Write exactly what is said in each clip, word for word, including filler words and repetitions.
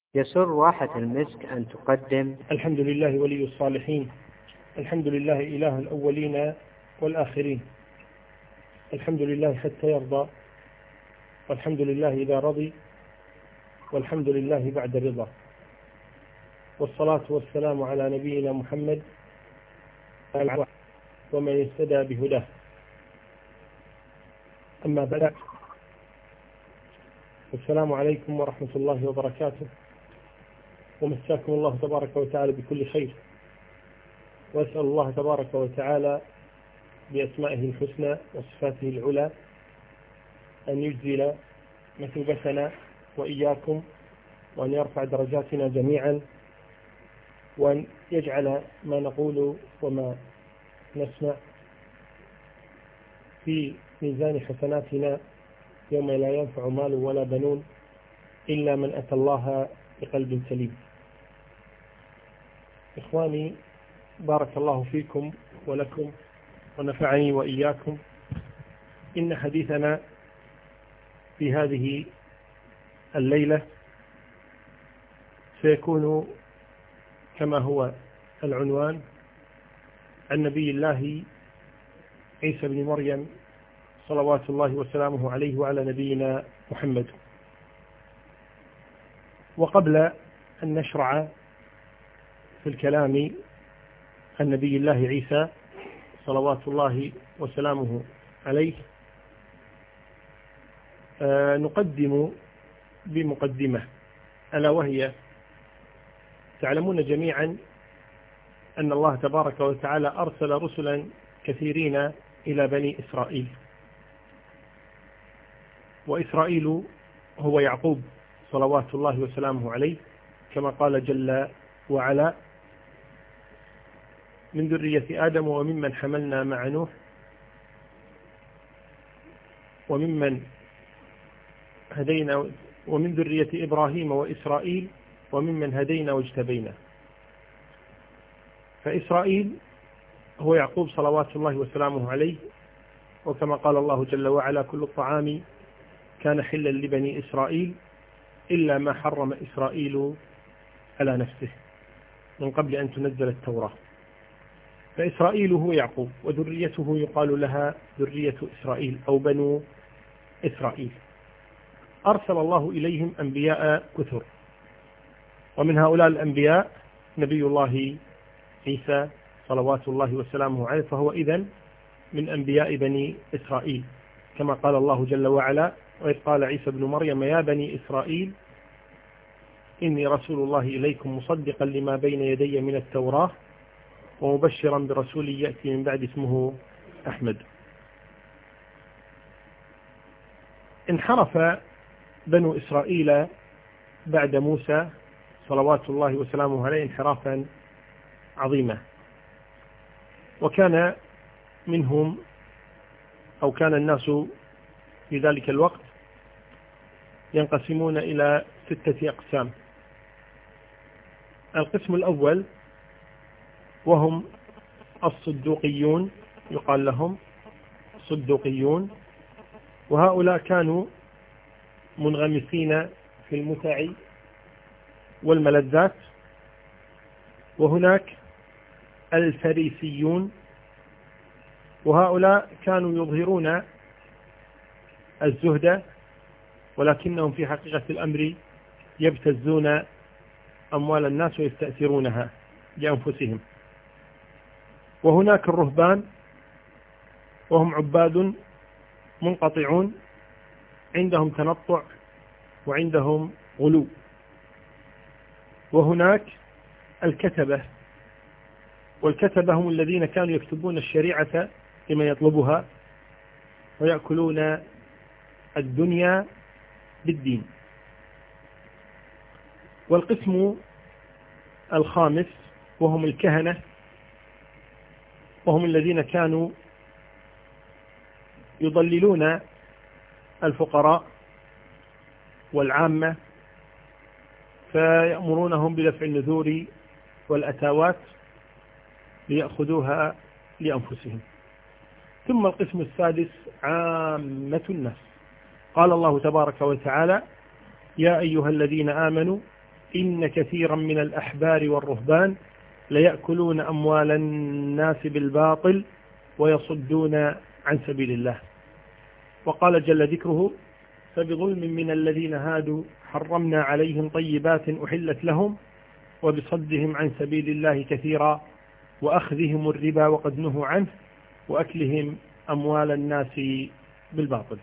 يسر واحة المسك أن تقدم. الحمد لله ولي الصالحين، الحمد لله إله الأولين والآخرين، الحمد لله حتى يرضى، والحمد لله إذا رضي، والحمد لله بعد رضا، والصلاة والسلام على نبينا محمد ومن اهتدى بهداه. أما بعد، السلام عليكم ورحمة الله وبركاته، ومساكم الله تبارك وتعالى بكل خير، وأسأل الله تبارك وتعالى بأسمائه الحسنى وصفاته العلى أن يجزل مثوبتنا وإياكم، وأن يرفع درجاتنا جميعا، وأن يجعل ما نقول وما نسمع في ميزان حسناتنا يوم لا ينفع مال ولا بنون إلا من أتى الله بقلب سليم. إخواني، بارك الله فيكم ولكم ونفعني وإياكم. إن حديثنا في هذه الليلة سيكون كما هو العنوان عن نبي الله عيسى بن مريم صلوات الله وسلامه عليه وعلى نبينا محمد. وقبل أن نشرع في الكلام عن نبي الله عيسى صلوات الله وسلامه عليه، آه نقدم بمقدمة، ألا وهي: تعلمون جميعا أن الله تبارك وتعالى أرسل رسلا كثيرين إلى بني إسرائيل، وإسرائيل هو يعقوب صلوات الله وسلامه عليه، كما قال جل وعلا: من ذرية آدم وممن حملنا مع نوح وممن هدينا ومن ذرية إبراهيم وإسرائيل وممن هدينا واجتبينا. فإسرائيل هو يعقوب صلوات الله وسلامه عليه، وكما قال الله جل وعلا: كل الطعام كان حلا لبني إسرائيل إلا ما حرم إسرائيل على نفسه من قبل أن تنزل التوراة. فإسرائيل هو يعقوب، وذريته يقال لها ذرية إسرائيل أو بنو إسرائيل. أرسل الله إليهم أنبياء كثر، ومن هؤلاء الأنبياء نبي الله عيسى صلوات الله وسلامه عليه، فهو إذن من أنبياء بني إسرائيل، كما قال الله جل وعلا: وإذ قال عيسى بن مريم يا بني إسرائيل إني رسول الله إليكم مصدقا لما بين يدي من التوراة ومبشرا برسول يأتي من بعد اسمه أحمد. انحرف بنو إسرائيل بعد موسى صلوات الله وسلامه عليه انحرافا عظيما، وكان منهم أو كان الناس في ذلك الوقت ينقسمون إلى ستة أقسام. القسم الأول وهم الصدوقيون، يقال لهم صدوقيون، وهؤلاء كانوا منغمسين في المتع والملذات. وهناك الفريسيون، وهؤلاء كانوا يظهرون الزهد، ولكنهم في حقيقة الأمر يبتزون أموال الناس ويستأثرونها لأنفسهم. وهناك الرهبان، وهم عباد منقطعون، عندهم تنطع وعندهم غلو. وهناك الكتبة، والكتبة هم الذين كانوا يكتبون الشريعة لمن يطلبها ويأكلون الدنيا بالدين. والقسم الخامس وهم الكهنة، وهم الذين كانوا يضللون الفقراء والعامة، فيأمرونهم بدفع النذور والأتاوات ليأخذوها لأنفسهم. ثم القسم السادس عامة الناس. قال الله تبارك وتعالى: يا أيها الذين آمنوا إن كثيرا من الأحبار والرهبان ليأكلون أموال الناس بالباطل ويصدون عن سبيل الله. وقال جل ذكره فبظلم من الذين هادوا حرمنا عليهم طيبات أحلت لهم وبصدهم عن سبيل الله كثيرا وأخذهم الربا وقد نهوا عنه وأكلهم أموال الناس بالباطل.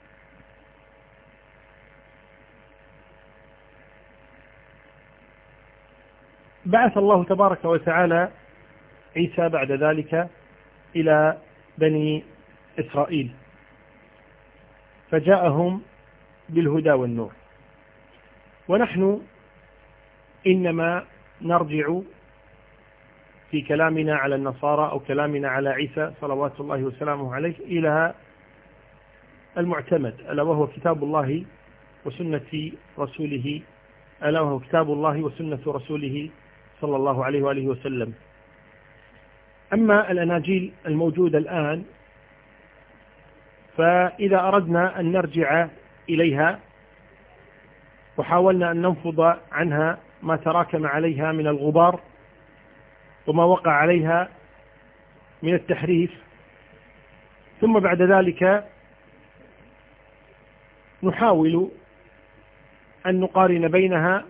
بعث الله تبارك وتعالى عيسى بعد ذلك إلى بني إسرائيل فجاءهم بالهدى والنور، ونحن إنما نرجع في كلامنا على النصارى أو كلامنا على عيسى صلوات الله وسلامه عليه إلى المعتمد، ألا وهو كتاب الله وسنة رسوله ألا وهو كتاب الله وسنة رسوله صلى الله عليه وآله وسلم. أما الأناجيل الموجودة الآن فإذا أردنا أن نرجع إليها وحاولنا أن ننفض عنها ما تراكم عليها من الغبار وما وقع عليها من التحريف، ثم بعد ذلك نحاول أن نقارن بينها،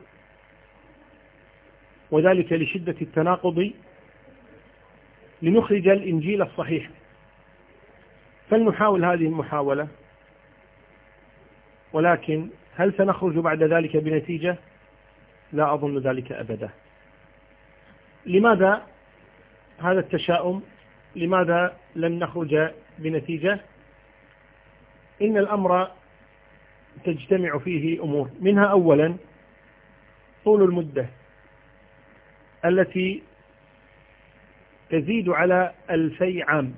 وذلك لشدة التناقض، لنخرج الإنجيل الصحيح. فلنحاول هذه المحاولة، ولكن هل سنخرج بعد ذلك بنتيجة؟ لا أظن ذلك أبدا. لماذا هذا التشاؤم؟ لماذا لن نخرج بنتيجة؟ إن الأمر تجتمع فيه أمور، منها أولا طول المدة التي تزيد على ألفي عام.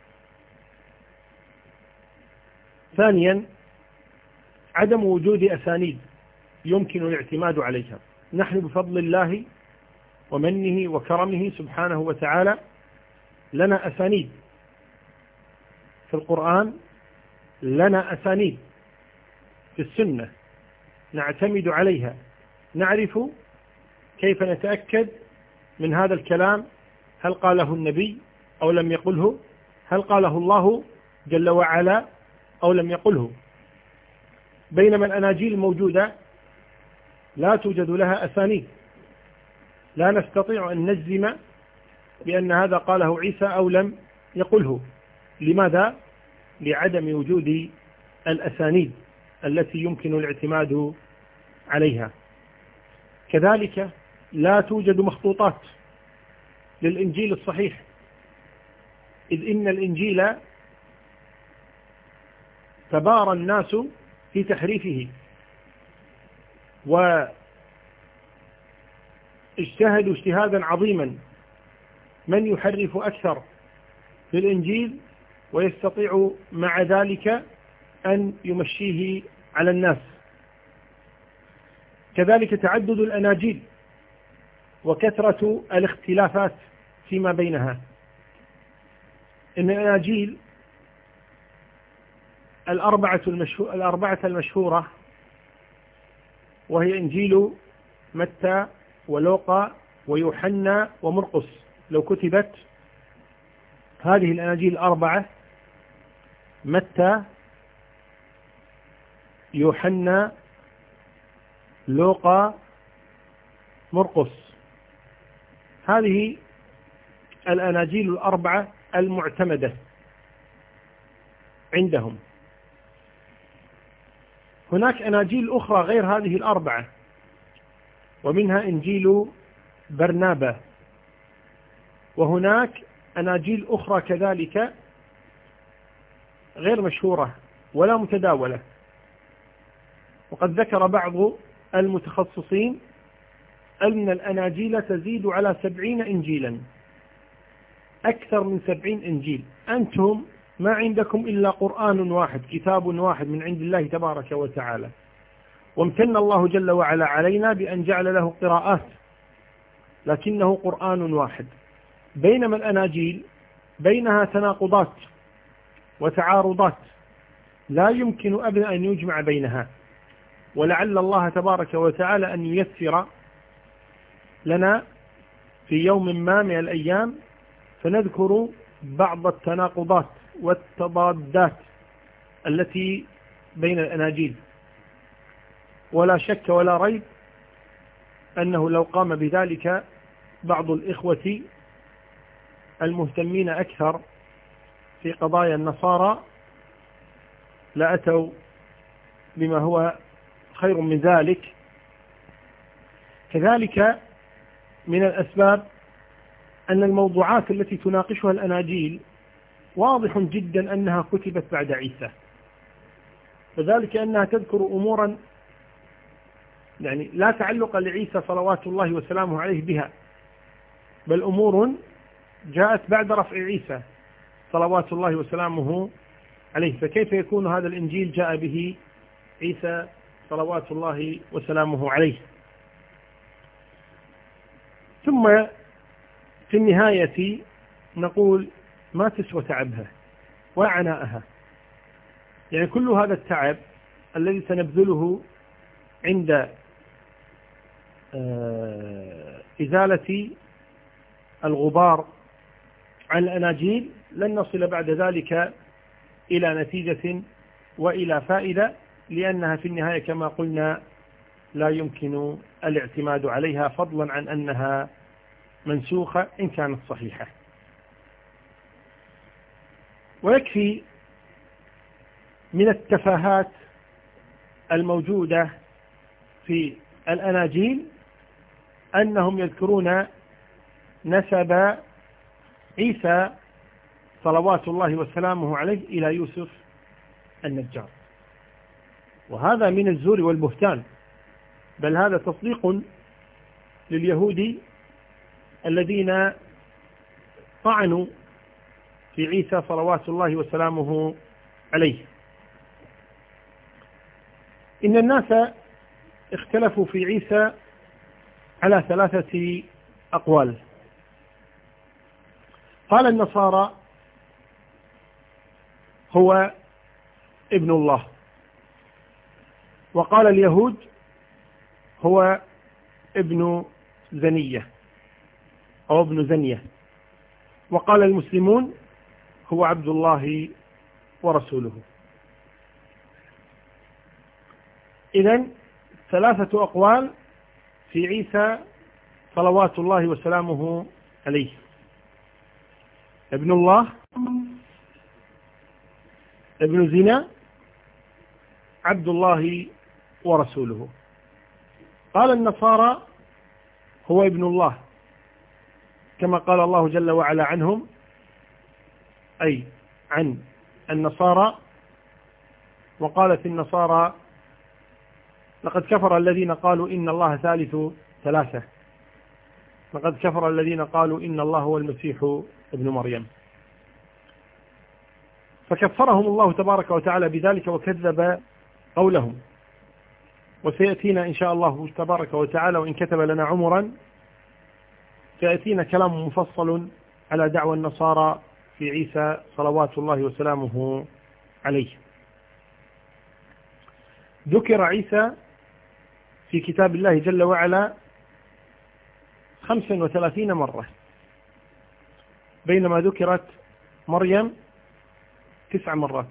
ثانيا عدم وجود أسانيد يمكن الاعتماد عليها. نحن بفضل الله ومنه وكرمه سبحانه وتعالى لنا أسانيد في القرآن، لنا أسانيد في السنة نعتمد عليها، نعرف كيف نتأكد من هذا الكلام، هل قاله النبي أو لم يقله، هل قاله الله جل وعلا أو لم يقله. بينما الأناجيل الموجودة لا توجد لها أسانيد، لا نستطيع أن نجزم بأن هذا قاله عيسى أو لم يقله. لماذا؟ لعدم وجود الأسانيد التي يمكن الاعتماد عليها. كذلك لا توجد مخطوطات للإنجيل الصحيح، إذ إن الإنجيل تبارى الناس في تحريفه واجتهدوا اجتهادا عظيما، من يحرف أكثر في الإنجيل ويستطيع مع ذلك أن يمشيه على الناس. كذلك تعدد الأناجيل وكثرة الاختلافات فيما بينها. إن الأناجيل الأربعة المشهورة, الأربعة المشهورة وهي إنجيل متى ولوقا ويوحنا ومرقس، لو كتبت هذه الأناجيل الأربعة متى يوحنا لوقا مرقس، هذه الأناجيل الأربعة المعتمدة عندهم. هناك أناجيل أخرى غير هذه الأربعة، ومنها إنجيل برنابا، وهناك أناجيل أخرى كذلك غير مشهورة ولا متداولة. وقد ذكر بعض المتخصصين أن الأناجيل تزيد على سبعين إنجيلا، أكثر من سبعين إنجيل. أنتم ما عندكم إلا قرآن واحد، كتاب واحد من عند الله تبارك وتعالى، وامتن الله جل وعلا علينا بأن جعل له قراءات، لكنه قرآن واحد. بينما الأناجيل بينها تناقضات وتعارضات لا يمكن أبدا أن يجمع بينها، ولعل الله تبارك وتعالى أن ييسر لنا في يوم ما من الأيام فنذكر بعض التناقضات والتضادات التي بين الأناجيل. ولا شك ولا ريب أنه لو قام بذلك بعض الإخوة المهتمين أكثر في قضايا النصارى لأتوا بما هو خير من ذلك. كذلك من الأسباب أن الموضوعات التي تناقشها الأناجيل واضح جدا أنها كتبت بعد عيسى، وذلك أنها تذكر أمورا يعني لا تعلق لعيسى صلوات الله وسلامه عليه بها، بل أمور جاءت بعد رفع عيسى صلوات الله وسلامه عليه. فكيف يكون هذا الإنجيل جاء به عيسى صلوات الله وسلامه عليه؟ ثم في النهاية نقول ما تسوى تعبها وعناءها. يعني كل هذا التعب الذي سنبذله عند إزالة الغبار عن الأناجيل لن نصل بعد ذلك إلى نتيجة وإلى فائدة، لأنها في النهاية كما قلنا لا يمكن الاعتماد عليها، فضلا عن أنها منسوخة إن كانت صحيحة. ويكفي من التفاهات الموجودة في الأناجيل أنهم يذكرون نسب عيسى صلوات الله وسلامه عليه إلى يوسف النجار، وهذا من الزور والبهتان، بل هذا تصديق لليهود الذين طعنوا في عيسى صلوات الله وسلامه عليه. إن الناس اختلفوا في عيسى على ثلاثة أقوال. قال النصارى هو ابن الله، وقال اليهود هو ابن زنية أو ابن زنية، وقال المسلمون هو عبد الله ورسوله. إذن ثلاثة أقوال في عيسى صلوات الله وسلامه عليه: ابن الله، ابن زنا، عبد الله ورسوله. قال النصارى هو ابن الله كما قال الله جل وعلا عنهم، أي عن النصارى، وقالت النصارى لقد كفر الذين قالوا إن الله ثالث ثلاثة، لقد كفر الذين قالوا إن الله هو المسيح ابن مريم. فكفرهم الله تبارك وتعالى بذلك وكذب قولهم. وسيأتينا إن شاء الله تبارك وتعالى وإن كتب لنا عمرا سيأتينا كلام مفصل على دعوى النصارى في عيسى صلوات الله وسلامه عليه. ذكر عيسى في كتاب الله جل وعلا خمسا وثلاثين مرة، بينما ذكرت مريم تسع مرات.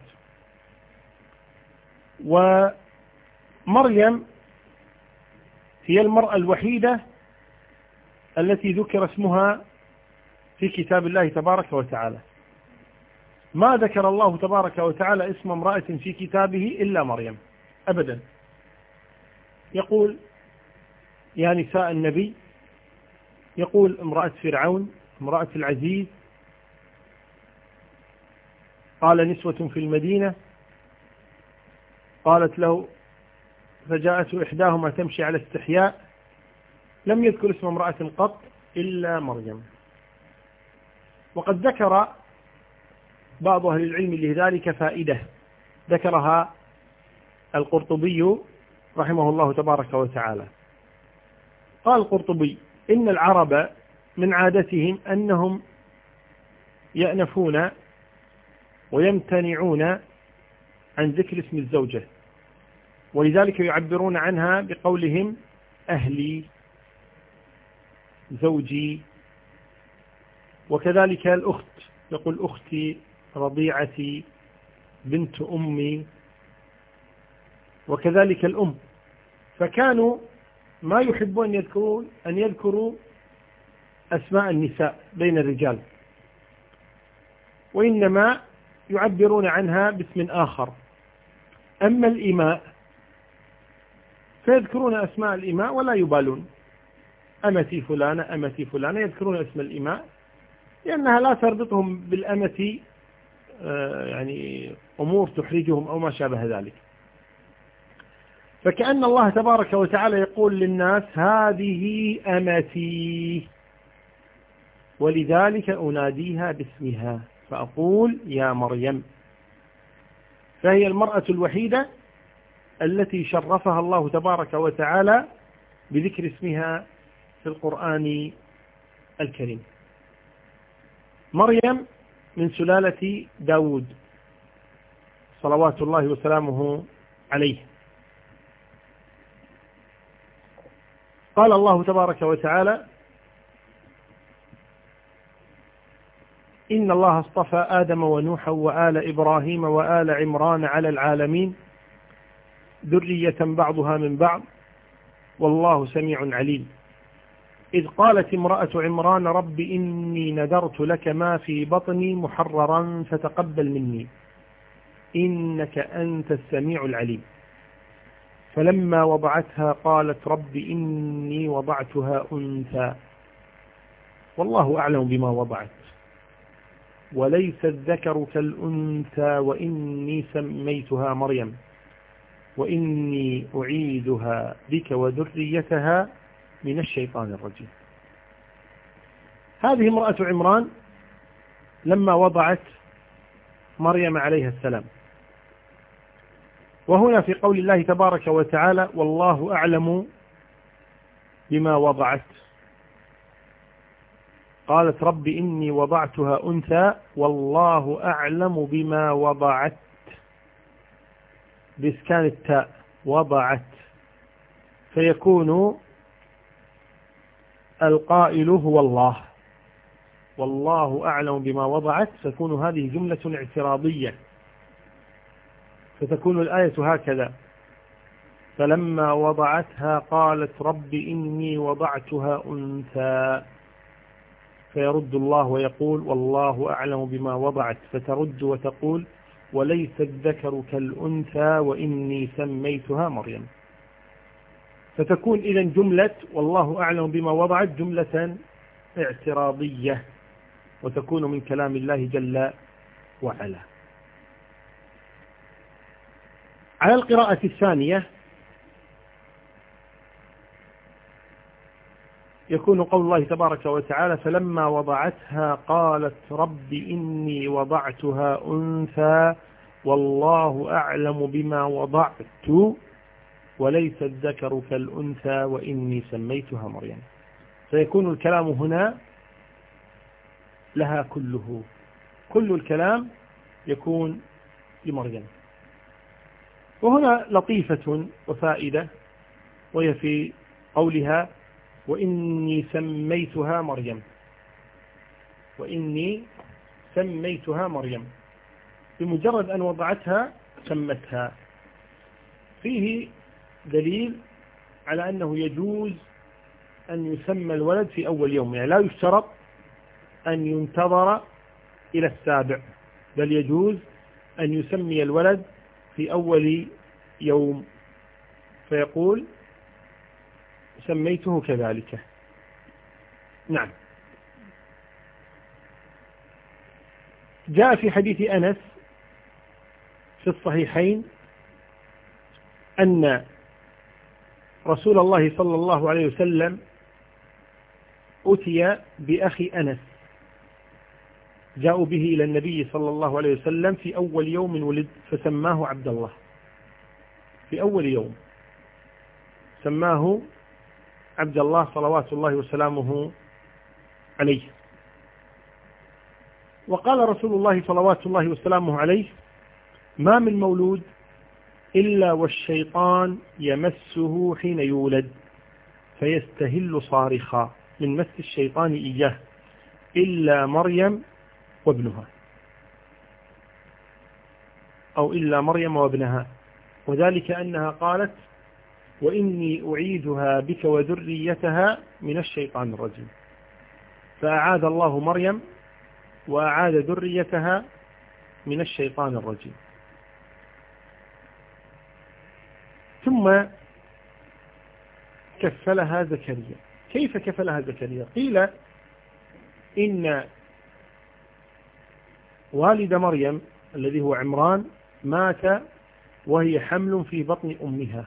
ومريم هي المرأة الوحيدة التي ذكر اسمها في كتاب الله تبارك وتعالى. ما ذكر الله تبارك وتعالى اسم امرأة في كتابه إلا مريم أبدا. يقول يا نساء النبي، يقول امرأة فرعون، امرأة العزيز، قال نسوة في المدينة، قالت له فجاءت إحداهما تمشي على استحياء. لم يذكر اسم امرأة قط إلا مريم. وقد ذكر بعض أهل العلم لذلك فائدة ذكرها القرطبي رحمه الله تبارك وتعالى. قال القرطبي إن العرب من عادتهم أنهم يأنفون ويمتنعون عن ذكر اسم الزوجة، ولذلك يعبرون عنها بقولهم أهلي. زوجي. وكذلك الأخت، يقول أختي، رضيعتي، بنت أمي، وكذلك الأم. فكانوا ما يحبون أن يذكروا أن يذكروا أسماء النساء بين الرجال، وإنما يعبرون عنها باسم آخر. أما الإماء فيذكرون أسماء الإماء ولا يبالون، أمتي فلانة أمتي فلانة، يذكرون اسم الإماء لأنها لا تربطهم بالأمة يعني أمور تحرجهم أو ما شابه ذلك. فكأن الله تبارك وتعالى يقول للناس هذه أمتي، ولذلك أناديها باسمها فأقول يا مريم. فهي المرأة الوحيدة التي شرفها الله تبارك وتعالى بذكر اسمها في القرآن الكريم. مريم من سلالة داود صلوات الله وسلامه عليه. قال الله تبارك وتعالى إن الله اصطفى آدم ونوحا وآل إبراهيم وآل عمران على العالمين ذرية بعضها من بعض والله سميع عليم. إذ قالت امرأة عمران رب إني نذرت لك ما في بطني محررا فتقبل مني إنك أنت السميع العليم. فلما وضعتها قالت رب إني وضعتها أنثى والله أعلم بما وضعت وليس الذكر كالأنثى وإني سميتها مريم وإني أعيدها بك وذريتها من الشيطان الرجيم. هذه امرأة عمران لما وضعت مريم عليها السلام. وهنا في قول الله تبارك وتعالى والله أعلم بما وضعت، قالت رب إني وضعتها أنثى والله أعلم بما وضعت بإسكان التاء وضعت، فيكون القائل هو الله والله أعلم بما وضعت، تكون هذه جملة اعتراضية، فتكون الآية هكذا فلما وضعتها قالت رب إني وضعتها أنثى، فيرد الله ويقول والله أعلم بما وضعت، فترد وتقول وليس الذكر كالأنثى وإني سميتها مريم. فتكون إذن جملة والله أعلم بما وضعت جملة اعتراضية، وتكون من كلام الله جل وعلا. على القراءة الثانية يكون قول الله تبارك وتعالى فلما وضعتها قالت رب إني وضعتها أنثى والله أعلم بما وضعت وليس الذكر كالأنثى وإني سميتها مريم. فيكون الكلام هنا لها كله، كل الكلام يكون لمريم. وهنا لطيفة وفائدة، وهي في قولها وإني سميتها مريم، وإني سميتها مريم، بمجرد أن وضعتها سمتها. فيه دليل على أنه يجوز أن يسمى الولد في أول يوم، يعني لا يشترط أن ينتظر إلى السابع، بل يجوز أن يسمي الولد في أول يوم، فيقول سميته كذلك. نعم. جاء في حديث أنس في الصحيحين أن رسول الله صلى الله عليه وسلم أتي بأخي أنس، جاءوا به إلى النبي صلى الله عليه وسلم في أول يوم ولد، فسماه عبد الله. في أول يوم سماه عبد الله صلوات الله وسلامه عليه. وقال رسول الله صلوات الله وسلامه عليه ما من مولود إلا والشيطان يمسه حين يولد فيستهل صارخا من مس الشيطان إياه إلا مريم وابنها، أو إلا مريم وابنها، وذلك أنها قالت وإني أعيذها بك وذريتها من الشيطان الرجيم، فأعاذ الله مريم وأعاذ ذريتها من الشيطان الرجيم. ثم كفلها زكريا. كيف كفلها زكريا؟ قيل إن والد مريم الذي هو عمران مات وهي حمل في بطن أمها،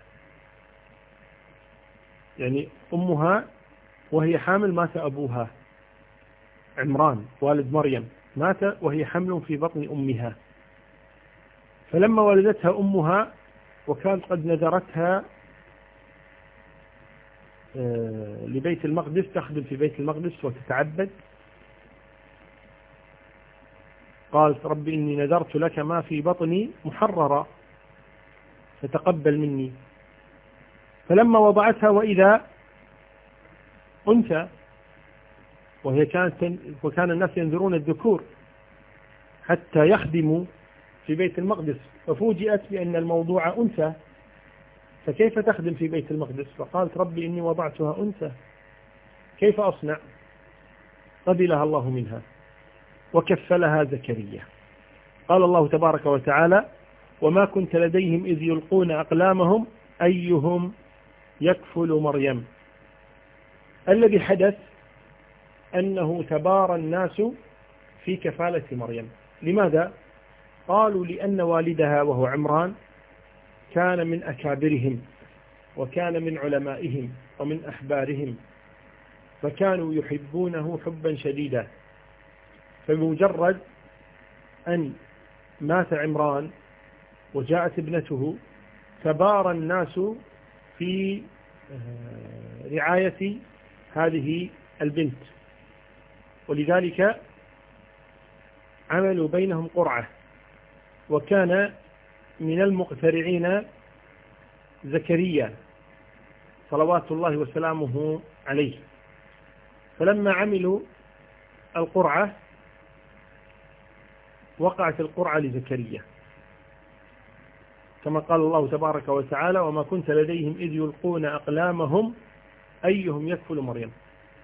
يعني أمها وهي حامل مات أبوها. عمران والد مريم مات وهي حمل في بطن أمها، فلما ولدتها أمها وكانت قد نذرتها لبيت المقدس، تخدم في بيت المقدس وتتعبد، قالت رب إني نذرت لك ما في بطني محررا فتقبل مني. فلما وضعتها وإذا أنثى، وهي كانت وكان الناس ينذرون الذكور حتى يخدموا في بيت المقدس، ففوجئت بأن الموضوع أنثى، فكيف تخدم في بيت المقدس؟ فقالت ربي إني وضعتها أنثى كيف أصنع؟ قبلها الله منها وكفلها زكريا. قال الله تبارك وتعالى وما كنت لديهم إذ يلقون أقلامهم أيهم يكفل مريم. الذي حدث أنه تبارى الناس في كفالة مريم. لماذا؟ قالوا لأن والدها وهو عمران كان من أكابرهم وكان من علمائهم ومن أحبارهم، فكانوا يحبونه حبا شديدا، فبمجرد أن مات عمران وجاءت ابنته تبارى الناس في رعاية هذه البنت، ولذلك عملوا بينهم قرعة، وكان من المقترعين زكريا صلوات الله وسلامه عليه. فلما عملوا القرعة وقعت القرعة لزكريا، كما قال الله تبارك وتعالى وما كنت لديهم إذ يلقون أقلامهم أيهم يكفل مريم.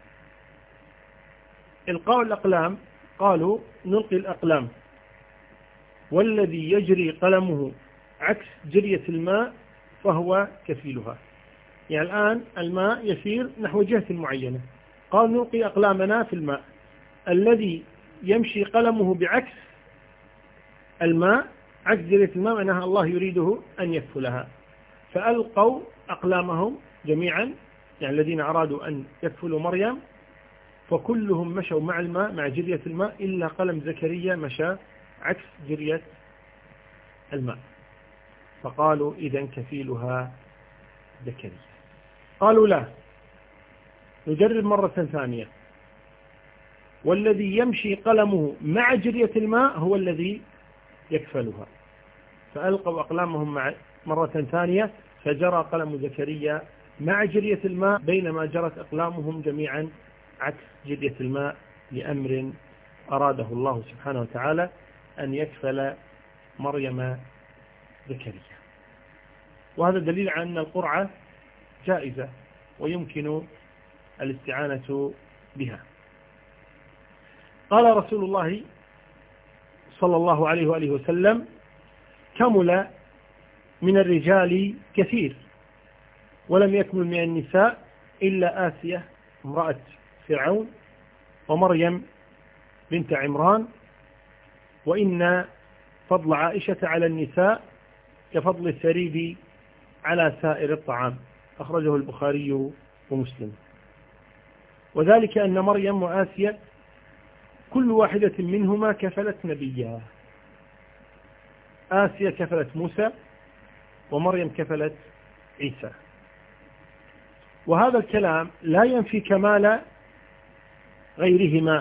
إلقاء الأقلام قالوا نلقي الأقلام والذي يجري قلمه عكس جرية الماء فهو كفيلها. يعني الآن الماء يسير نحو جهة معينة، قال نلقي أقلامنا في الماء، الذي يمشي قلمه بعكس الماء عكس جرية الماء معناها الله يريده أن يكفلها، فألقوا أقلامهم جميعا، يعني الذين أرادوا أن يكفلوا مريم، فكلهم مشوا مع الماء مع جرية الماء إلا قلم زكريا مشى عكس جرية الماء، فقالوا إذن كفيلها زكريا. قالوا لا، نجرب مرة ثانية، والذي يمشي قلمه مع جرية الماء هو الذي يكفلها. فألقوا أقلامهم مع مرة ثانية فجرى قلم زكريا مع جرية الماء، بينما جرت أقلامهم جميعا عكس جرية الماء، لأمر أراده الله سبحانه وتعالى أن يكفل مريم زكريا. وهذا دليل على أن القرعة جائزة ويمكن الاستعانة بها. قال رسول الله صلى الله عليه وآله وسلم كمل من الرجال كثير ولم يكمل من النساء إلا آسية امرأة فرعون ومريم بنت عمران، وإن فضل عائشة على النساء كفضل الثريد على سائر الطعام، أخرجه البخاري ومسلم. وذلك أن مريم وآسية كل واحدة منهما كفلت نبيها، آسية كفلت موسى ومريم كفلت عيسى. وهذا الكلام لا ينفي كمال غيرهما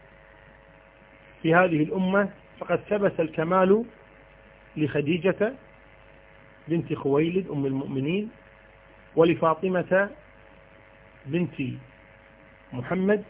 في هذه الأمة، فقد ثبت الكمال لخديجة بنت خويلد أم المؤمنين، ولفاطمة بنت محمد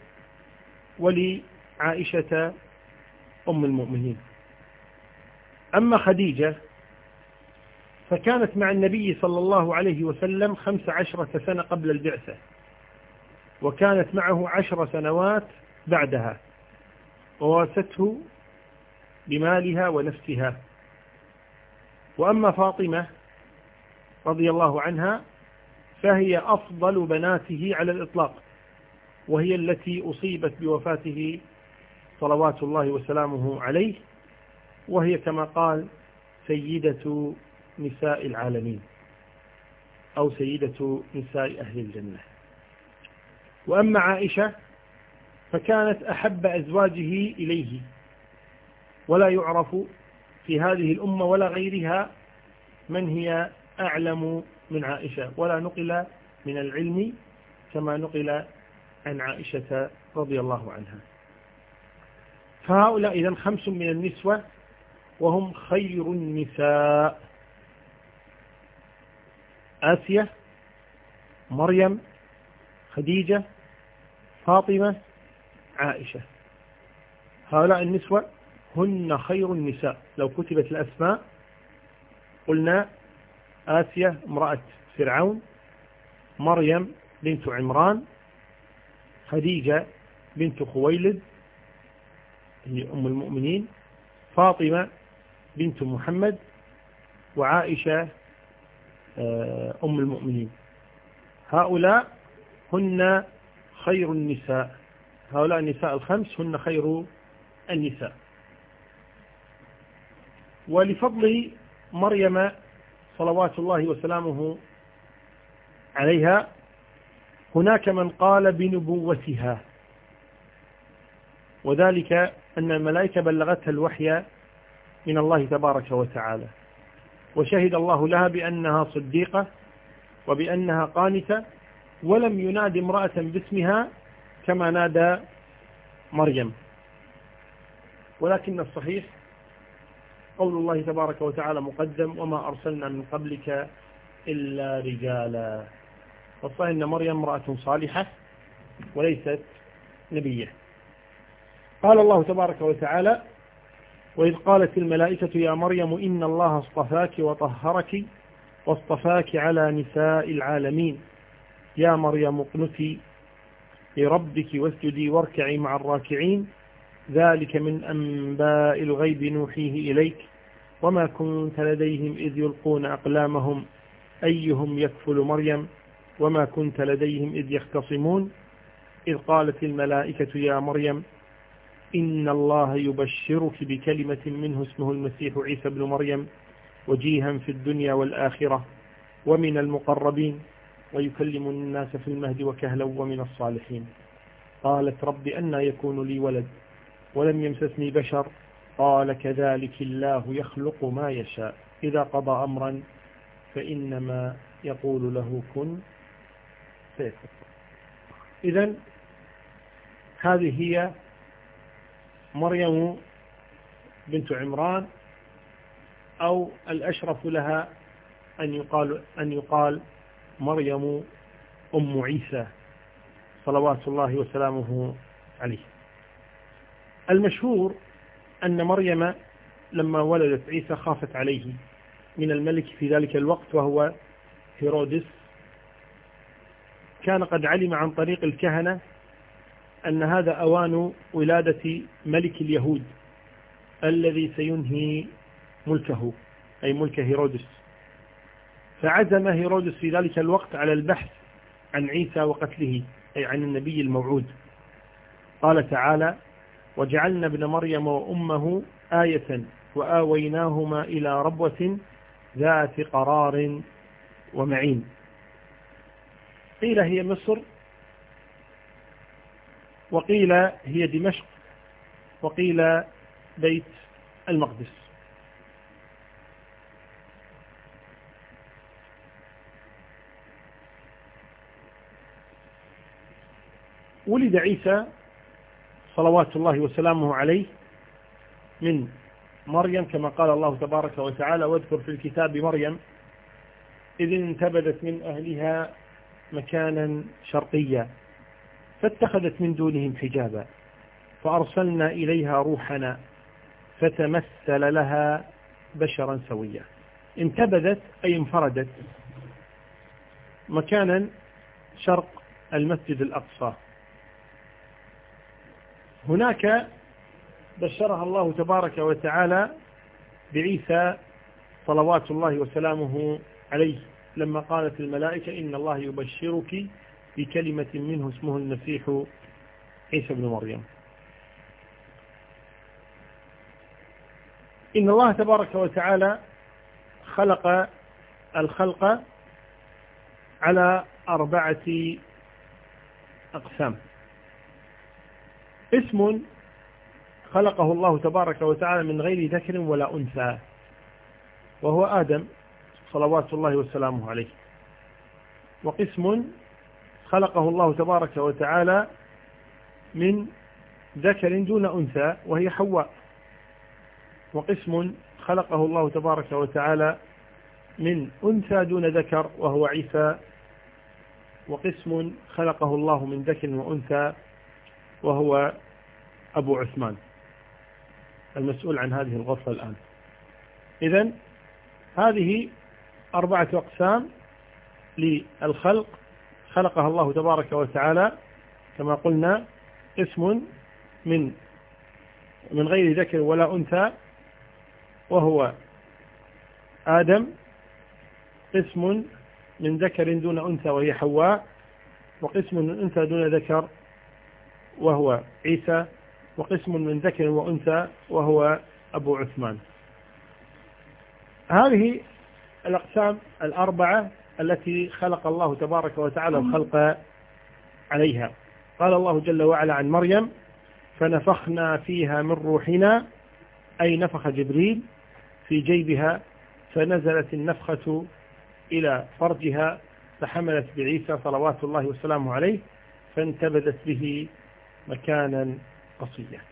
ولعائشة أم المؤمنين. أما خديجة فكانت مع النبي صلى الله عليه وسلم خمس عشرة سنة قبل البعثة، وكانت معه عشر سنوات بعدها، وواسته بمالها ونفسها. وأما فاطمة رضي الله عنها فهي أفضل بناته على الإطلاق، وهي التي أصيبت بوفاته صلوات الله وسلامه عليه، وهي كما قال سيدة نساء العالمين أو سيدة نساء أهل الجنة. وأما عائشة فكانت أحب أزواجه إليه، ولا يعرف في هذه الأمة ولا غيرها من هي أعلم من عائشة، ولا نقل من العلم كما نقل عن عائشة رضي الله عنها. فهؤلاء إذن خمس من النسوة وهم خير النساء: آسية، مريم، خديجة، فاطمة، عائشة. هؤلاء النسوة هن خير النساء. لو كتبت الأسماء قلنا آسية امرأة فرعون، مريم بنت عمران، خديجة بنت خويلد هي أم المؤمنين، فاطمة بنت محمد، وعائشة أم المؤمنين. هؤلاء هن خير النساء. هؤلاء النساء الخمس هن خير النساء. ولفضل مريم صلوات الله وسلامه عليها هناك من قال بنبوتها، وذلك أن الملائكة بلغتها الوحي من الله تبارك وتعالى، وشهد الله لها بأنها صديقة وبأنها قانتة، ولم ينادي امرأة باسمها كما نادى مريم. ولكن الصحيح قول الله تبارك وتعالى مقدم: وما أرسلنا من قبلك إلا رجالا. والصحيح أن مريم امرأة صالحة وليست نبية. قال الله تبارك وتعالى: وإذ قالت الملائكة يا مريم إن الله اصطفاك وطهرك واصطفاك على نساء العالمين يا مريم اقنتي لربك واسجدي واركعي مع الراكعين ذلك من أنباء الغيب نوحيه إليك وما كنت لديهم إذ يلقون أقلامهم أيهم يكفل مريم وما كنت لديهم إذ يختصمون إذ قالت الملائكة يا مريم إن الله يبشرك بكلمة منه اسمه المسيح عيسى بن مريم وجيها في الدنيا والآخرة ومن المقربين ويكلم الناس في المهد وكهلا ومن الصالحين. قالت رب أنى يكون لي ولد ولم يمسسني بشر قال كذلك الله يخلق ما يشاء إذا قضى أمرا فإنما يقول له كن فيكون. إذن هذه هي مريم بنت عمران، أو الأشرف لها أن يقال, أن يقال مريم أم عيسى صلوات الله وسلامه عليه. المشهور أن مريم لما ولدت عيسى خافت عليه من الملك في ذلك الوقت وهو هيرودس. كان قد علم عن طريق الكهنة أن هذا أوان ولادة ملك اليهود الذي سينهي ملكه أي ملك هيرودس. فعزم هيرودس في ذلك الوقت على البحث عن عيسى وقتله أي عن النبي الموعود. قال تعالى وجعلنا ابن مريم وأمه آية وآويناهما إلى ربوة ذات قرار ومعين. قيل هي مصر وقيل هي دمشق وقيل بيت المقدس. ولد عيسى صلوات الله وسلامه عليه من مريم كما قال الله تبارك وتعالى واذكر في الكتاب مريم إذ انتبذت من أهلها مكانا شرقيا فاتخذت من دونهم حجابا فأرسلنا إليها روحنا فتمثل لها بشرا سويا. انتبذت أي انفردت مكانا شرق المسجد الأقصى. هناك بشرها الله تبارك وتعالى بعيسى صلوات الله وسلامه عليه لما قالت الملائكة إن الله يبشرك بكلمة منه اسمه المسيح عيسى بن مريم. إن الله تبارك وتعالى خلق الخلق على أربعة أقسام. اسم خلقه الله تبارك وتعالى من غير ذكر ولا أنثى وهو آدم صلوات الله وسلامه عليه. وقسم خلقه الله تبارك وتعالى من ذكر دون أنثى وهي حواء. وقسم خلقه الله تبارك وتعالى من أنثى دون ذكر وهو عيسى. وقسم خلقه الله من ذكر وأنثى وهو أبو عثمان المسؤول عن هذه الغرفة الآن. إذن هذه أربعة أقسام للخلق خلقها الله تبارك وتعالى كما قلنا. اسم من من غير ذكر ولا أنثى وهو آدم. قسم من ذكر دون أنثى وهي حواء. وقسم من أنثى دون ذكر وهو عيسى. وقسم من ذكر وأنثى وهو أبو عثمان. هذه الأقسام الأربعة التي خلق الله تبارك وتعالى الخلق عليها. قال الله جل وعلا عن مريم فنفخنا فيها من روحنا أي نفخ جبريل في جيبها فنزلت النفخة إلى فرجها فحملت بعيسى صلوات الله وسلامه عليه فانتبذت به مكانا قصيا.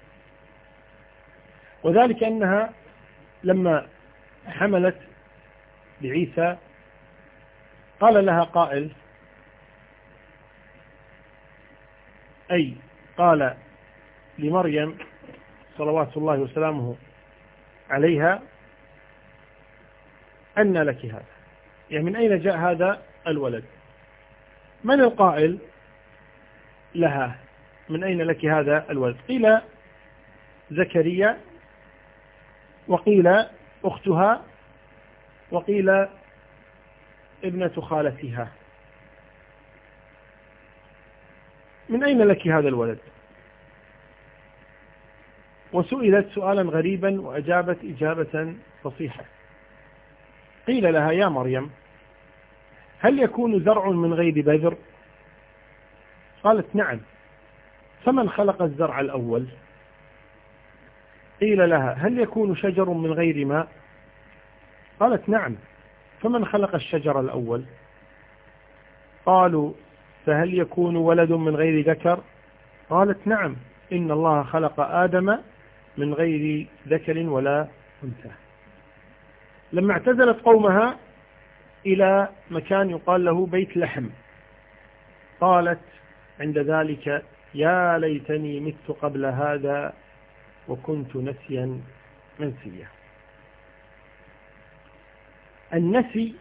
وذلك أنها لما حملت بعيسى قال لها قائل أي قال لمريم صلوات الله وسلامه عليها أن لك هذا، يعني من أين جاء هذا الولد؟ من القائل لها من أين لك هذا الولد؟ قيل زكريا وقيل أختها وقيل ابنة خالتها. من أين لك هذا الولد؟ وسئلت سؤالا غريبا وأجابت إجابة فصيحة. قيل لها يا مريم هل يكون زرع من غير بذر؟ قالت نعم. فمن خلق الزرع الأول؟ قيل لها هل يكون شجر من غير ماء؟ قالت نعم. فمن خلق الشجر الأول؟ قالوا فهل يكون ولد من غير ذكر؟ قالت نعم إن الله خلق آدم من غير ذكر ولا أنثى. لما اعتزلت قومها إلى مكان يقال له بيت لحم قالت عند ذلك يا ليتني مت قبل هذا وكنت نسيا منسيا. النسي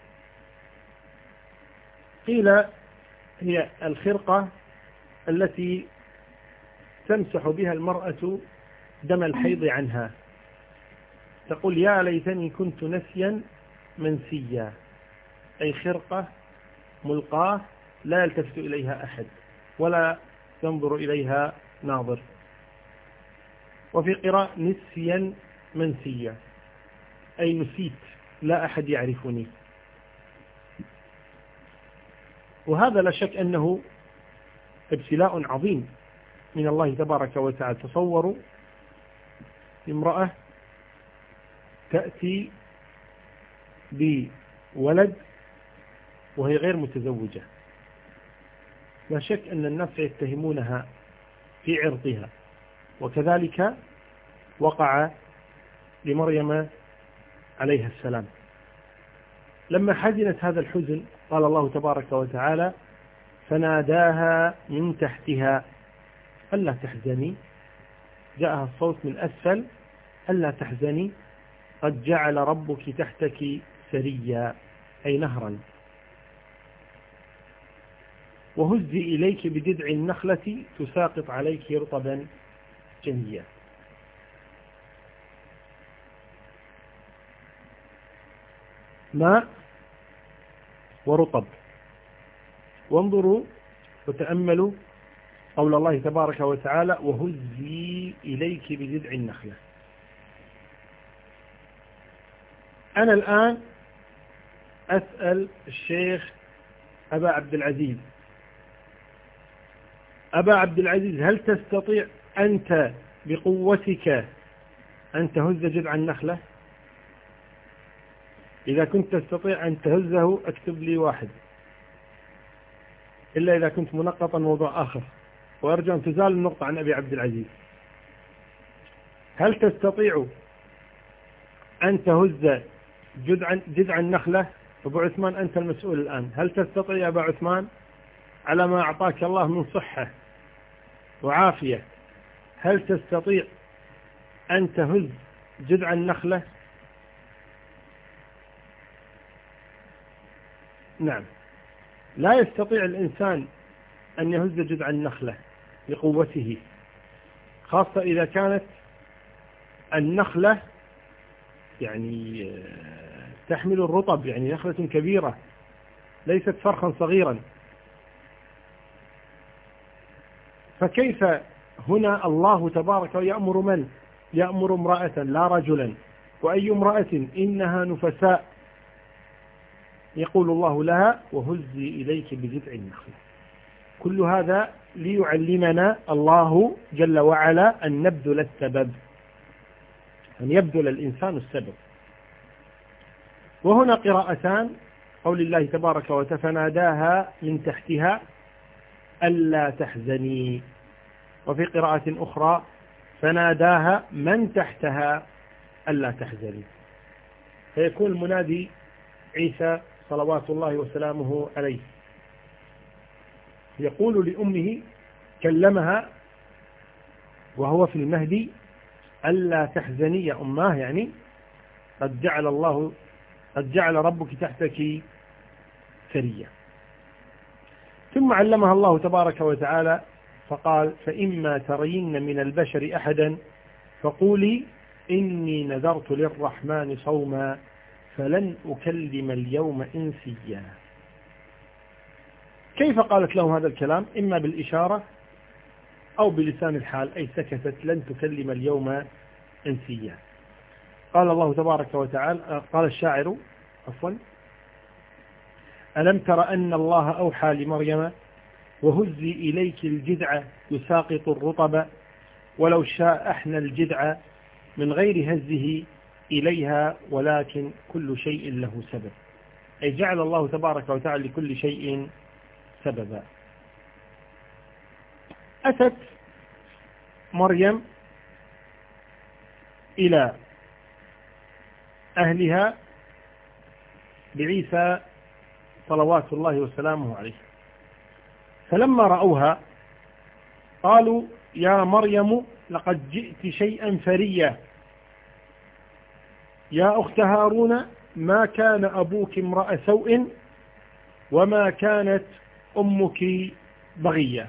قيل هي الخرقة التي تمسح بها المرأة دم الحيض عنها. تقول يا ليتني كنت نسيا منسيا، أي خرقة ملقاة لا يلتفت إليها أحد ولا ينظر إليها ناظر. وفي قراءة نسيا منسيا أي نسيت لا أحد يعرفني. وهذا لا شك أنه ابتلاء عظيم من الله تبارك وتعالى. تصوروا امرأة تأتي بولد وهي غير متزوجة، لا شك أن الناس يتهمونها في عرضها. وكذلك وقع لمريم عليها السلام. لما حزنت هذا الحزن قال الله تبارك وتعالى فناداها من تحتها ألا تحزني، جاءها الصوت من أسفل ألا تحزني قد جعل ربك تحتك سريا أي نهرا، وهزي إليك بجذع النخلة تساقط عليك رطبا جنيا. ماء ورطب. وانظروا وتأملوا قول الله تبارك وتعالى وهزي إليك بجذع النخلة. أنا الآن أسأل الشيخ أبا عبد العزيز، أبا عبد العزيز هل تستطيع أنت بقوتك أن تهز جذع النخلة؟ إذا كنت تستطيع أن تهزه اكتب لي واحد، إلا إذا كنت منقطا موضوع آخر، وأرجو أن تزال النقطة عن أبي عبد العزيز. هل تستطيع أن تهز جذع جذع النخلة؟ أبو عثمان أنت المسؤول الآن، هل تستطيع يا أبا عثمان على ما أعطاك الله من صحة وعافية، هل تستطيع أن تهز جذع النخلة؟ نعم، لا يستطيع الإنسان أن يهز جذع النخلة لقوته، خاصة إذا كانت النخلة يعني تحمل الرطب، يعني نخلة كبيرة ليست فرخا صغيرا. فكيف هنا الله تبارك يأمر من؟ يأمر امرأة لا رجلا، وأي امرأة إنها نفساء، يقول الله لها وهزي إليك بجذع النخلة. كل هذا ليعلمنا الله جل وعلا أن نبذل السبب، أن يبذل الإنسان السبب. وهنا قراءتان، قول الله تبارك وتعالى فناداها من تحتها ألا تحزني، وفي قراءة أخرى فناداها من تحتها ألا تحزني، فيكون المنادي عيسى صلوات الله وسلامه عليه، يقول لأمه كلمها وهو في المهدي ألا تحزني يا أماه، يعني قد جعل الله قد جعل ربك تحتك سريا. ثم علمها الله تبارك وتعالى فقال فإما ترين من البشر أحدا فقولي إني نذرت للرحمن صوما فلن أكلم اليوم إنسيا. كيف قالت لهم هذا الكلام؟ إما بالإشارة أو بلسان الحال، أي سكتت لن تكلم اليوم إنسيا. قال الله تبارك وتعالى، قال الشاعر عفوا ألم تر أن الله أوحى لمريم وهزي إليك الجذع يساقط الرطب ولو شاء أحنى الجذع من غير هزه إليها ولكن كل شيء له سبب، أي جعل الله تبارك وتعالى لكل شيء سببا. أتت مريم إلى أهلها بعيسى صلوات الله وسلامه عليه، فلما رأوها قالوا يا مريم لقد جئت شيئا فريا، يا أخت هارون ما كان أبوك امرأ سوء وما كانت أمك بغية.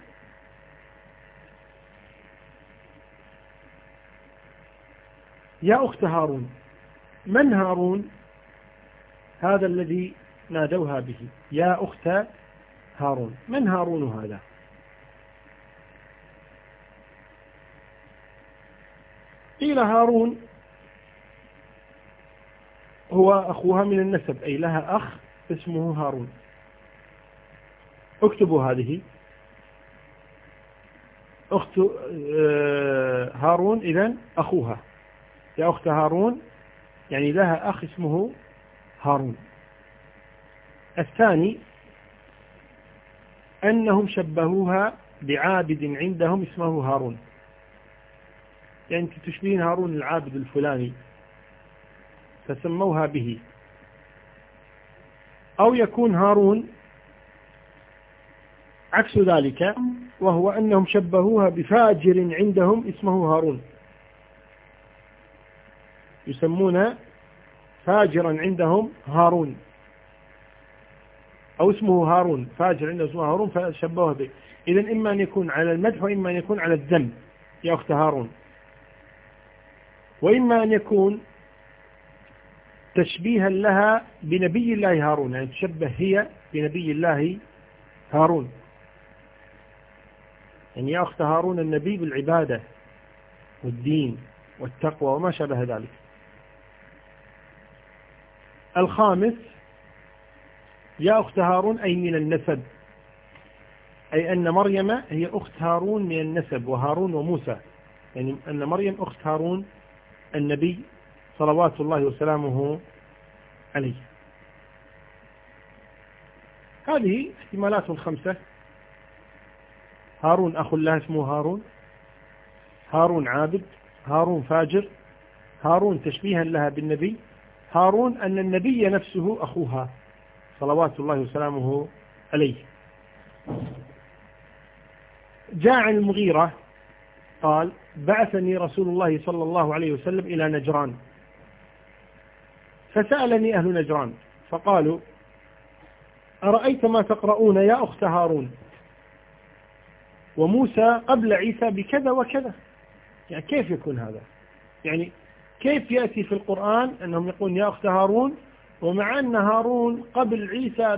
يا أخت هارون، من هارون؟ هذا الذي نادوها به، يا أخت هارون. من هارون هذا؟ قيل هارون هو أخوها من النسب، أي لها أخ اسمه هارون. اكتبوا هذه أخت هارون، إذن أخوها، يا أخت هارون يعني لها أخ اسمه هارون. الثاني أنهم شبهوها بعابد عندهم اسمه هارون، يعني تشبهين هارون العابد الفلاني فسموها به. أو يكون هارون عكس ذلك، وهو أنهم شبهوها بفاجر عندهم اسمه هارون، يسمون فاجرا عندهم هارون، أو اسمه هارون، فاجر عنده اسمه هارون فشبهوها به. إذن إما أن يكون على المدح وإما أن يكون على الذم يا أخت هارون، وإما أن يكون تشبيها لها بنبي الله هارون، يعني تشبه هي بنبي الله هارون، يعني يا أخت هارون النبي بالعبادة والدين والتقوى وما شابه ذلك. الخامس يا أخت هارون أي من النسب، أي أن مريم هي أخت هارون من النسب، وهارون وموسى، يعني أن مريم أخت هارون النبي صلوات الله وسلامه عليه. هذه احتمالات خمسة. هارون أخ لها اسمه هارون، هارون عابد، هارون فاجر، هارون تشبيها لها بالنبي، هارون أن النبي نفسه أخوها صلوات الله وسلامه عليه. جاء عن المغيرة قال بعثني رسول الله صلى الله عليه وسلم إلى نجران، فسألني أهل نجران فقالوا أرأيت ما تقرؤون يا أخت هارون وموسى قبل عيسى بكذا وكذا؟ يعني كيف يكون هذا؟ يعني كيف يأتي في القرآن أنهم يقولون يا أخت هارون ومع أن هارون قبل عيسى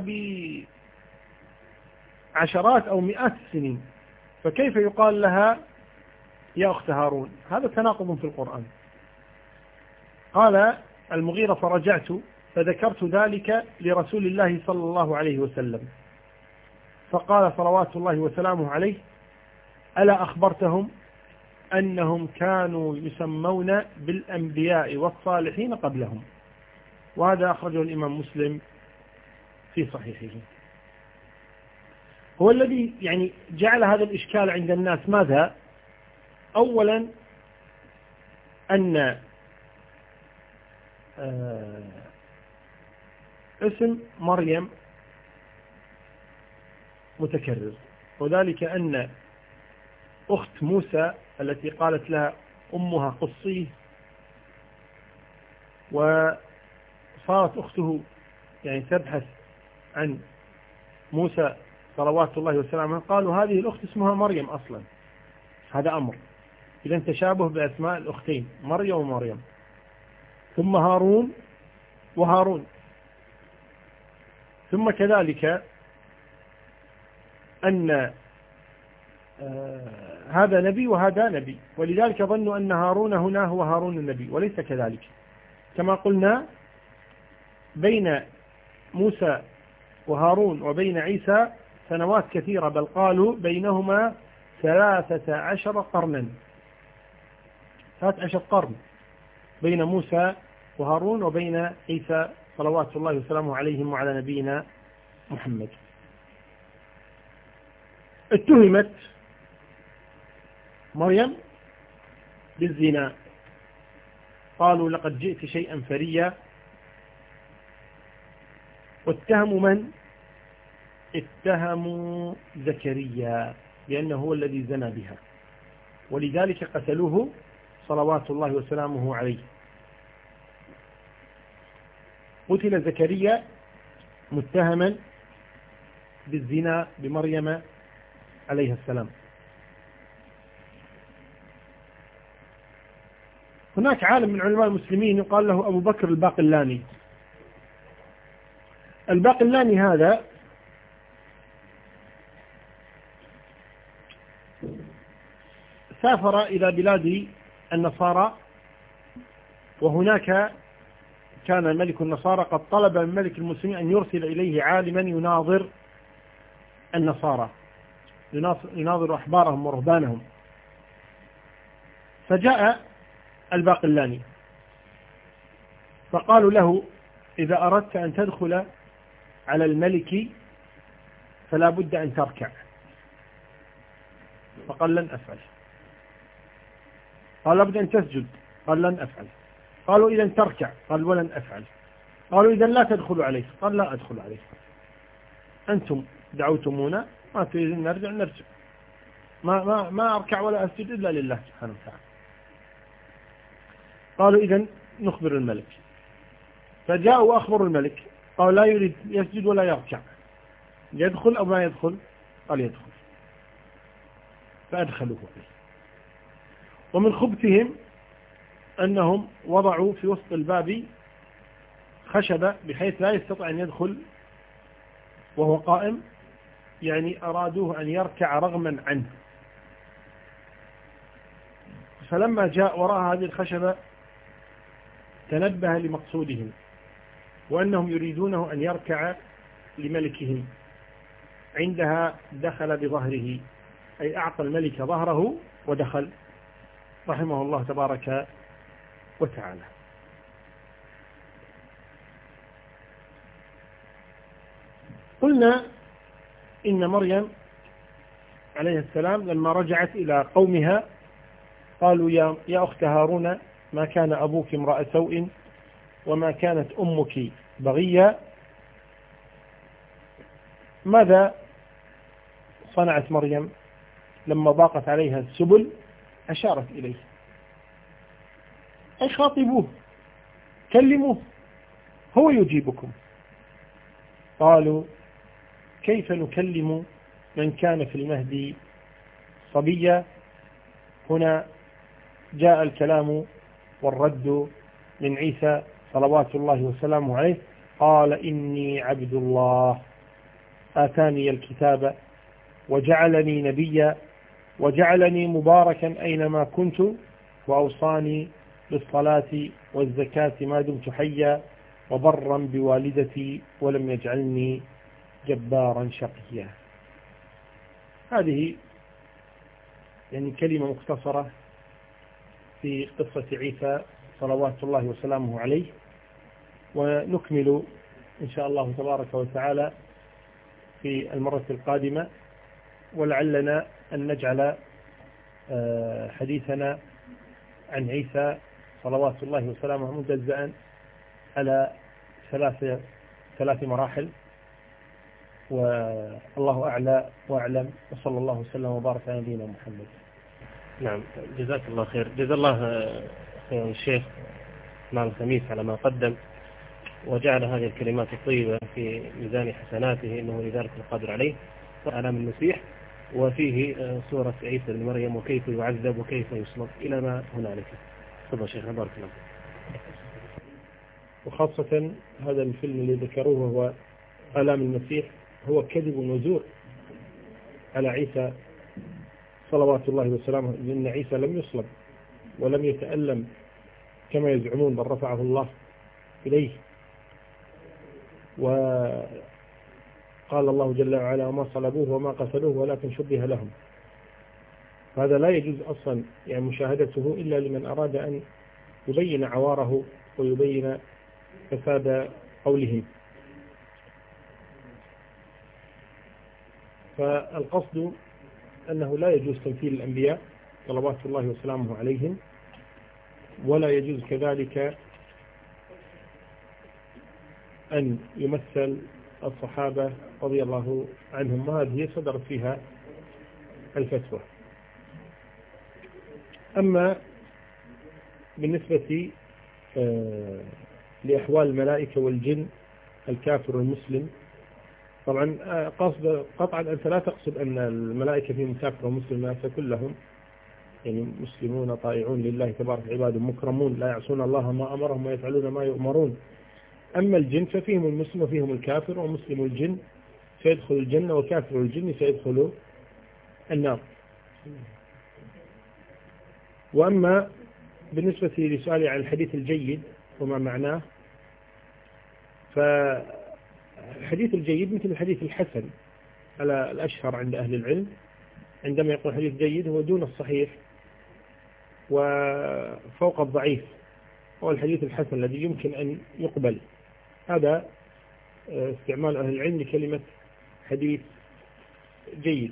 بعشرات أو مئات السنين، فكيف يقال لها يا أخت هارون؟ هذا تناقض في القرآن. قال المغيرة فرجعت فذكرت ذلك لرسول الله صلى الله عليه وسلم، فقال صلوات الله وسلامه عليه ألا أخبرتهم أنهم كانوا يسمون بالأنبياء والصالحين قبلهم؟ وهذا أخرجه الإمام مسلم في صحيحه. هو الذي يعني جعل هذا الإشكال عند الناس ماذا؟ أولا أن آه اسم مريم متكرر، وذلك أن أخت موسى التي قالت لها أمها قصيه وصارت أخته يعني تبحث عن موسى صلوات الله وسلامه، قالوا هذه الأخت اسمها مريم أصلا. هذا أمر، إذا تشابه بأسماء الأختين مريم ومريم، ثم هارون وهارون، ثم كذلك أن آه هذا نبي وهذا نبي، ولذلك ظنوا أن هارون هنا هو هارون النبي، وليس كذلك. كما قلنا بين موسى وهارون وبين عيسى سنوات كثيرة، بل قالوا بينهما ثلاثة عشر قرنا، ثلاثة عشر قرن بين موسى وهارون وبين عيسى صلوات الله وسلامه عليهم وعلى نبينا محمد. اتهمت مريم بالزنا، قالوا لقد جئت شيئا فريا، واتهموا من؟ اتهموا زكريا لأنه هو الذي زنى بها، ولذلك قتلوه صلوات الله وسلامه عليه. قتل زكريا متهما بالزنا بمريم عليه السلام. هناك عالم من علماء المسلمين يقال له أبو بكر الباقلاني. الباقلاني هذا سافر إلى بلاد النصارى، وهناك كان ملك النصارى قد طلب من ملك المسلمين أن يرسل إليه عالما يناظر النصارى، يناظر أحبارهم ورهبانهم. فجاء الباقلاني فقالوا له إذا أردت أن تدخل على الملك فلا بد أن تركع. فقال لن أفعل. قال لابد أن تسجد. قال لن أفعل. قالوا إذا تركع. قال ولن أفعل. قالوا إذا لا تدخل عليه. قال لا أدخل عليه. أنتم دعوتمونا ما تريد أن نرجع نرجع، ما, ما, ما أركع ولا أسجد إلا لله سبحانه وتعالى. قالوا إذن نخبر الملك، فجاءوا وأخبروا الملك، قال لا يريد يسجد ولا يركع، يدخل أو ما يدخل؟ قال يدخل، فأدخلوه عليه. ومن خبثهم أنهم وضعوا في وسط الباب خشبة بحيث لا يستطيع أن يدخل وهو قائم، يعني أرادوه أن يركع رغما عنه. فلما جاء وراء هذه الخشبة تنبه لمقصودهم، وأنهم يريدونه أن يركع لملكهم. عندها دخل بظهره، أي أعطى الملك ظهره ودخل رحمه الله تبارك وتعالى. قلنا إن مريم عليه السلام لما رجعت إلى قومها قالوا يا, يا أخت هارون ما كان أبوك امرأ سوء وما كانت أمك بغيا. ماذا صنعت مريم لما ضاقت عليها السبل؟ أشارت إليه، أي خاطبوه كلموه هو يجيبكم. قالوا كيف نكلم من كان في المهد صبيا. هنا جاء الكلام والرد من عيسى صلوات الله وسلامه عليه، قال إني عبد الله آتاني الكتاب وجعلني نبيا وجعلني مباركا أينما كنت وأوصاني بالصلاة والزكاة ما دمت حيا وبرا بوالدتي ولم يجعلني جبارا شقيا. هذه يعني كلمة مختصرة في قصة عيسى صلوات الله وسلامه عليه، ونكمل إن شاء الله تبارك وتعالى في المرة القادمة، ولعلنا أن نجعل حديثنا عن عيسى صلوات الله وسلامه مجزأ على ثلاث ثلاث مراحل، والله أعلى وأعلم، وصلى الله وسلم وبارك على نبينا محمد. نعم، جزاك الله خير. جزا الله خير الشيخ مع الخميس على ما قدم، وجعل هذه الكلمات الطيبة في ميزان حسناته إنه لذلك القادر عليه. وعلام المسيح، وفيه سورة عيسى بن مريم وكيف يعذب وكيف يصلب إلى ما هنالك. تفضل شيخ، بارك الله. وخاصة هذا الفيلم اللي ذكروه هو آلام المسيح هو كذب وزور على عيسى صلوات الله وسلامه، لأن عيسى لم يصلب ولم يتألم كما يزعمون، بل رفعه الله إليه. وقال الله جل وعلا وما صلبوه وما قتلوه ولكن شبه لهم. هذا لا يجوز أصلا يعني مشاهدته إلا لمن أراد أن يبين عواره ويبين فساد قولهم. فالقصد أنه لا يجوز تمثيل الأنبياء صلوات الله وسلامه عليهم، ولا يجوز كذلك أن يمثل الصحابة رضي الله عنهم، وهذه صدرت فيها الفتوى. أما بالنسبة لأحوال الملائكة والجن الكافر والمسلم، طبعا قصد قطعا أنت لا تقصد أن الملائكة فيهم كافر ومسلم، فكلهم يعني مسلمون طائعون لله تبارك، عباد مكرمون لا يعصون الله ما أمرهم ويفعلون ما يؤمرون. أما الجن ففيهم المسلم وفيهم الكافر، ومسلم الجن سيدخل الجنة وكافر الجن سيدخل النار. وأما بالنسبة لسؤالي عن الحديث الجيد وما معناه، فالحديث الجيد مثل الحديث الحسن على الأشهر عند أهل العلم. عندما يقول حديث جيد هو دون الصحيح وفوق الضعيف، هو الحديث الحسن الذي يمكن أن يقبل. هذا استعمال أهل العلم لكلمة حديث جيد.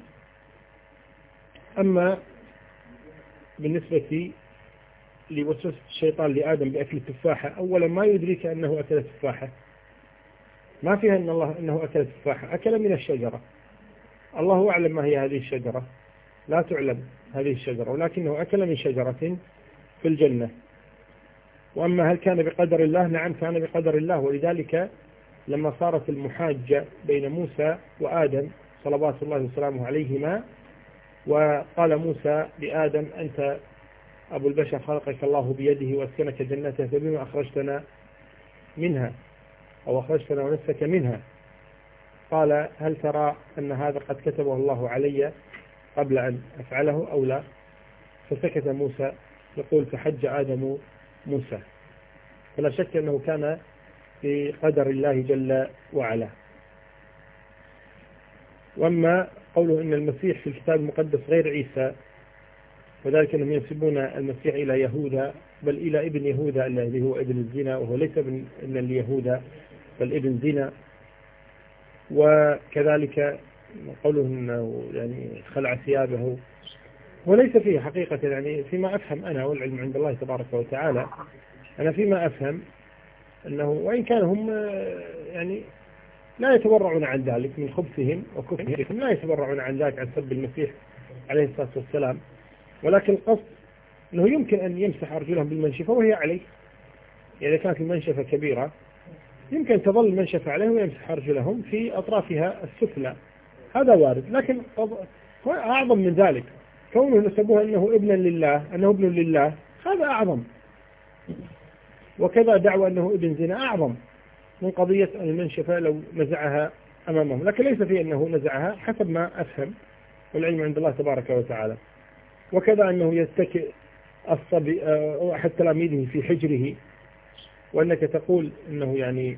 أما بالنسبة لوسوسة الشيطان لآدم بأكل التفاحة، أولا ما يدرك أنه أكل التفاحة، ما فيها أن الله أنه أكل التفاحة، أكل من الشجرة. الله أعلم ما هي هذه الشجرة، لا تعلم هذه الشجرة، ولكنه أكل من شجرة في الجنة. وأما هل كان بقدر الله؟ نعم كان بقدر الله، ولذلك لما صارت المحاجة بين موسى وآدم صلوات الله وسلامه عليهما، وقال موسى لآدم أنت أبو البشر خلقك الله بيده وأسكنك جنته، فبما أخرجتنا منها أو أخرجتنا ونفسك منها؟ قال هل ترى أن هذا قد كتبه الله علي قبل أن أفعله أو لا؟ فسكت موسى. يقول فحج آدم موسى. فلا شك أنه كان بقدر الله جل وعلا. وأما قوله إن المسيح في الكتاب المقدس غير عيسى، وذلك أنهم ينسبون المسيح إلى يهوذا، بل إلى ابن يهوذا الذي هو ابن الزنا، وهو ليس ابن اليهوذا بل ابن زنا. وكذلك قوله أنه يعني خلع ثيابه، وليس فيه حقيقة، يعني فيما أفهم أنا والعلم عند الله تبارك وتعالى، أنا فيما أفهم أنه وإن كان هم يعني لا يتبرعون عن ذلك من خبثهم وكفرهم، لا يتبرعون عن ذلك عن سب المسيح عليه الصلاة والسلام، ولكن القصد أنه يمكن أن يمسح أرجلهم بالمنشفة وهي عليه. يعني إذا كانت المنشفة كبيرة يمكن تظل المنشفة عليه ويمسح أرجلهم في أطرافها السفلى، هذا وارد. لكن أعظم من ذلك كونه نسبوها أنه ابنا لله، أنه ابن لله، هذا أعظم. وكذا دعوى أنه ابن زنا أعظم من قضية أن المنشفة لو نزعها أمامهم، لكن ليس فيه أنه نزعها حسب ما أفهم، والعلم عند الله تبارك وتعالى. وكذا أنه يتكئ الصبي أو أحد تلاميذه في حجره، وأنك تقول أنه يعني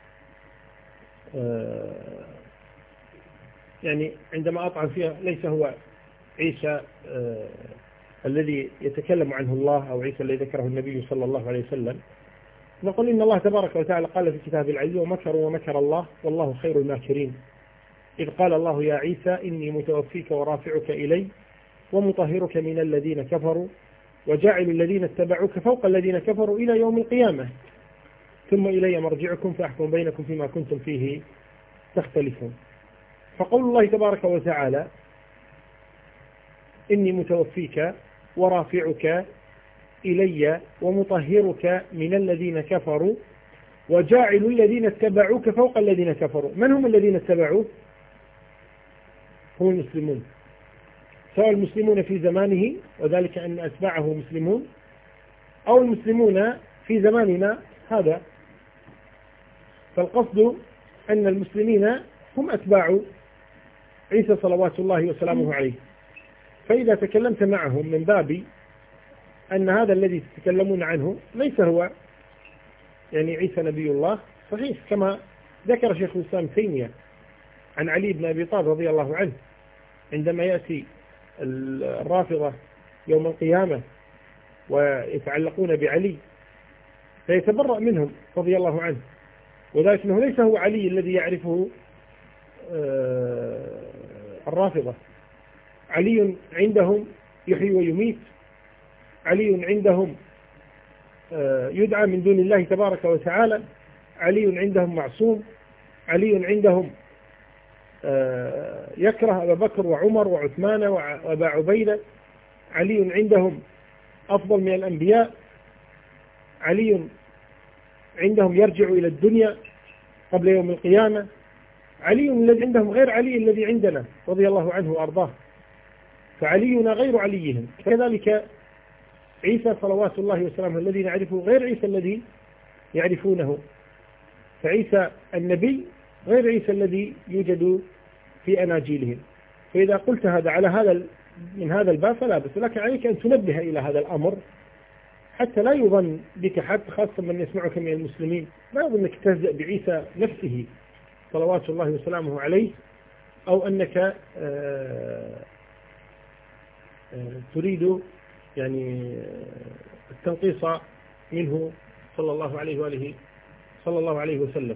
آه يعني عندما أطعن فيها ليس هو عيسى آه الذي يتكلم عنه الله أو عيسى الذي ذكره النبي صلى الله عليه وسلم، نقول إن الله تبارك وتعالى قال في كتاب العزيز ومكروا ومكر الله والله خير الماكرين، إذ قال الله يا عيسى إني متوفيك ورافعك إلي ومطهرك من الذين كفروا وجاعل الذين اتبعوك فوق الذين كفروا إلى يوم القيامة ثم إلي مرجعكم فأحكم بينكم فيما كنتم فيه تختلفون. فقول الله تبارك وتعالى إني متوفيك ورافعك إلي ومطهرك من الذين كفروا وجاعل الذين اتبعوك فوق الذين كفروا. من هم الذين اتبعوه؟ هم المسلمون، سواء المسلمون في زمانه وذلك أن أتباعه مسلمون، أو المسلمون في زماننا هذا. فالقصد أن المسلمين هم أتباع عيسى صلوات الله وسلامه عليه. فإذا تكلمت معهم من باب أن هذا الذي تتكلمون عنه ليس هو يعني عيسى نبي الله، صحيح كما ذكر شيخ الإسلام تيمية عن علي بن أبي طالب رضي الله عنه عندما يأتي الرافضة يوم القيامة ويتعلقون بعلي فيتبرأ منهم رضي الله عنه، وذلك أنه ليس هو علي الذي يعرفه الرافضة. علي عندهم يحيي ويميت، علي عندهم يدعى من دون الله تبارك وتعالى، علي عندهم معصوم، علي عندهم يكره أبا بكر وعمر وعثمان وأبا عبيدة، علي عندهم أفضل من الأنبياء، علي عندهم يرجع إلى الدنيا قبل يوم القيامة، علي الذي عندهم غير علي الذي عندنا رضي الله عنه وأرضاه، فعلينا غير عليهم. كذلك عيسى صلوات الله وسلامه الذي نعرفه غير عيسى الذي يعرفونه، فعيسى النبي غير عيسى الذي يوجد في أناجيلهم. فإذا قلت هذا على هذا من هذا الباب فلا بس، لكن عليك أن تنبه إلى هذا الأمر حتى لا يظن بك حد، خاصة من يسمعك من المسلمين، لا يظن أنك تهزأ بعيسى نفسه صلوات الله وسلامه عليه، أو أنك آآ آآ تريد يعني التنقيص منه صلى الله عليه وآله صلى الله عليه وسلم.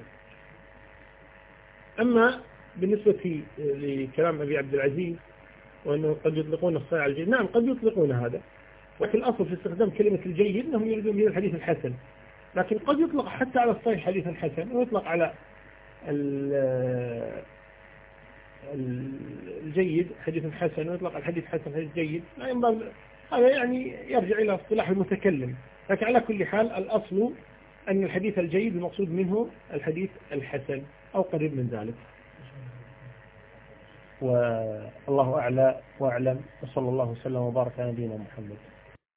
أما بالنسبة لكلام أبي عبد العزيز وأنه قد يطلقون الصحيح على الجيد، نعم قد يطلقون هذا، ولكن الأصل في استخدام كلمة الجيد أنهم يريدون به الحديث الحسن، لكن قد يطلق حتى على الصحيح حديث الحسن، ويطلق على الجيد حديث حسن ويطلق الحديث حسن حديث جيد، لا ينبغي، هذا يعني يرجع إلى اصطلاح المتكلم. لكن على كل حال الأصل أن الحديث الجيد المقصود منه الحديث الحسن أو قريب من ذلك. والله أعلى وأعلم، وصلى الله وسلم وبارك على نبينا محمد.